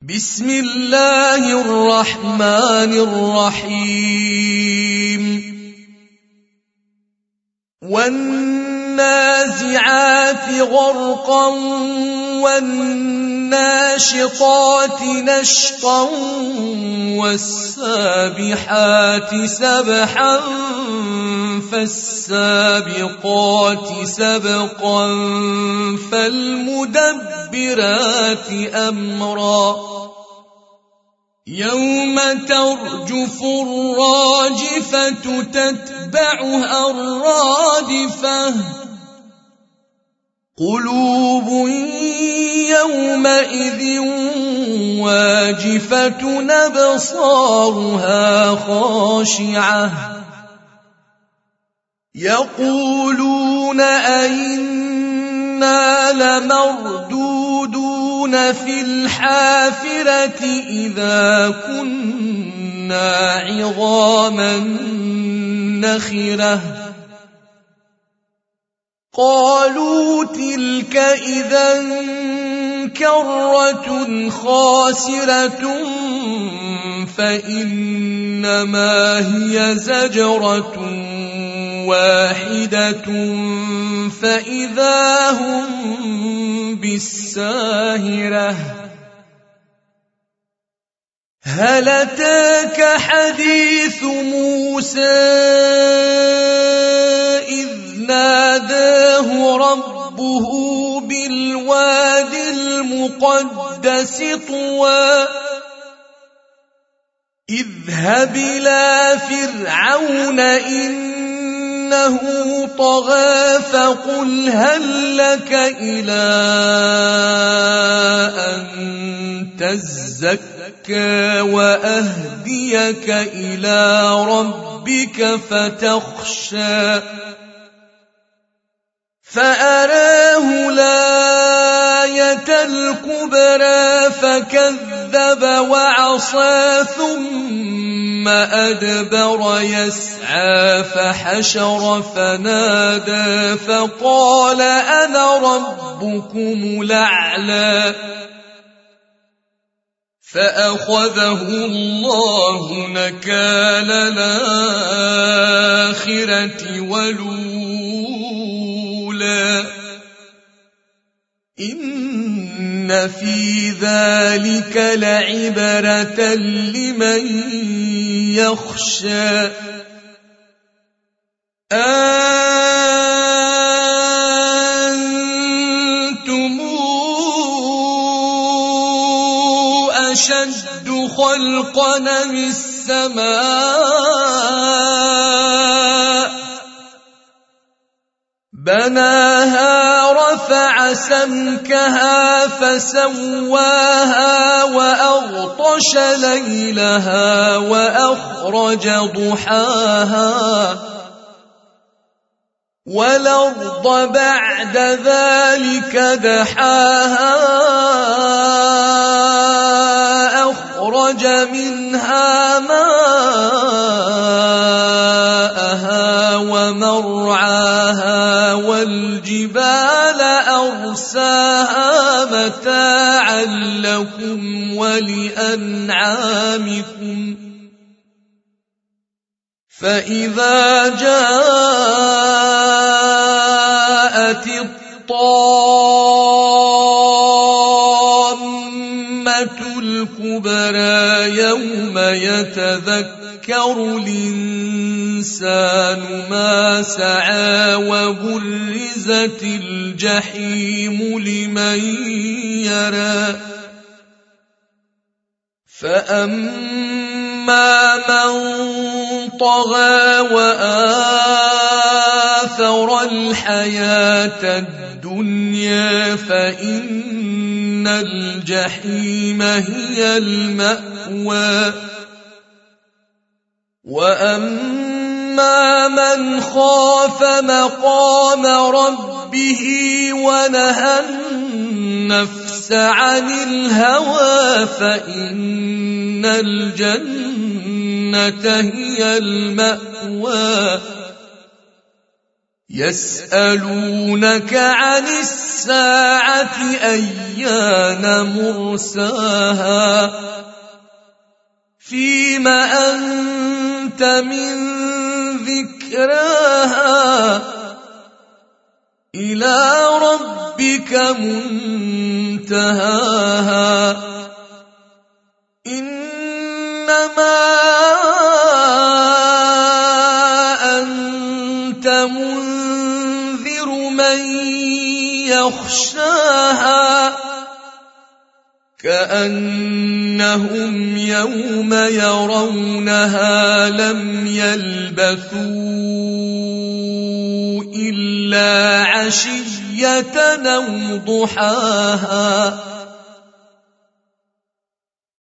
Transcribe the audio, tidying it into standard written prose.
بسم الله الرحمن الرحيم والنازعات غرقا والناشطات نشطا والسابحات سبحا فالسابقات سبقا فالمدبرات أمرا يوم ترجف الراجفة تتبعها الرادفة قلوب يومئذ واجفة أبصارها خاشعة يقولون أئنا لمردودون في الحافرة إذا كنا عظاما نخرة قالوا تلك إذا كرة خاسرة فإنما هي زجرة واحدة فإذا هم بالساهرة هل أتاك حديث موسى إذ ناداه ربه بالواد المقدس طوى اذهب إلى فرعون إنه طغى فقل هل لك إلى أن تزكى وأهديك إلى ربك فتخشى فأراه الآية الكبرى فكذب وعصى ثم أدبر يسعى فحشر فنادى فقال أنا ربكم الأعلى فأخذه الله نكال الآخرة والأولى إن في ذلك لعبرة لمن يخشى أنتم أشد خلقا أم السماء بناها رفع سمكها فسواها وأغطش ليلها وأخرج ضحاها والأرض بعد ذلك دحاها أخرج منها ماءها ومرعاها والجبال أرساها متاعا لكم ولأنعامكم فإذا جاءت الطامة الكبرى يوم يتذكر الإنسان ما سعى وبرزت الجحيم لمن يرى فأما من طغى وآثر الحياة الدنيا فإن الجحيم هي المأوى وأما من خاف مقام ربه ونهى النفس عن الهوى فإن الجنة هي المأوى يسألونك عن الساعة الساعة أيان مرساها فيم أنت من ذكراها إلى ربك منتهاها إنما أنت منذر من يخشاها كأنهم يوم يرونها لم يلبثوا إلا عشية أو ضحاها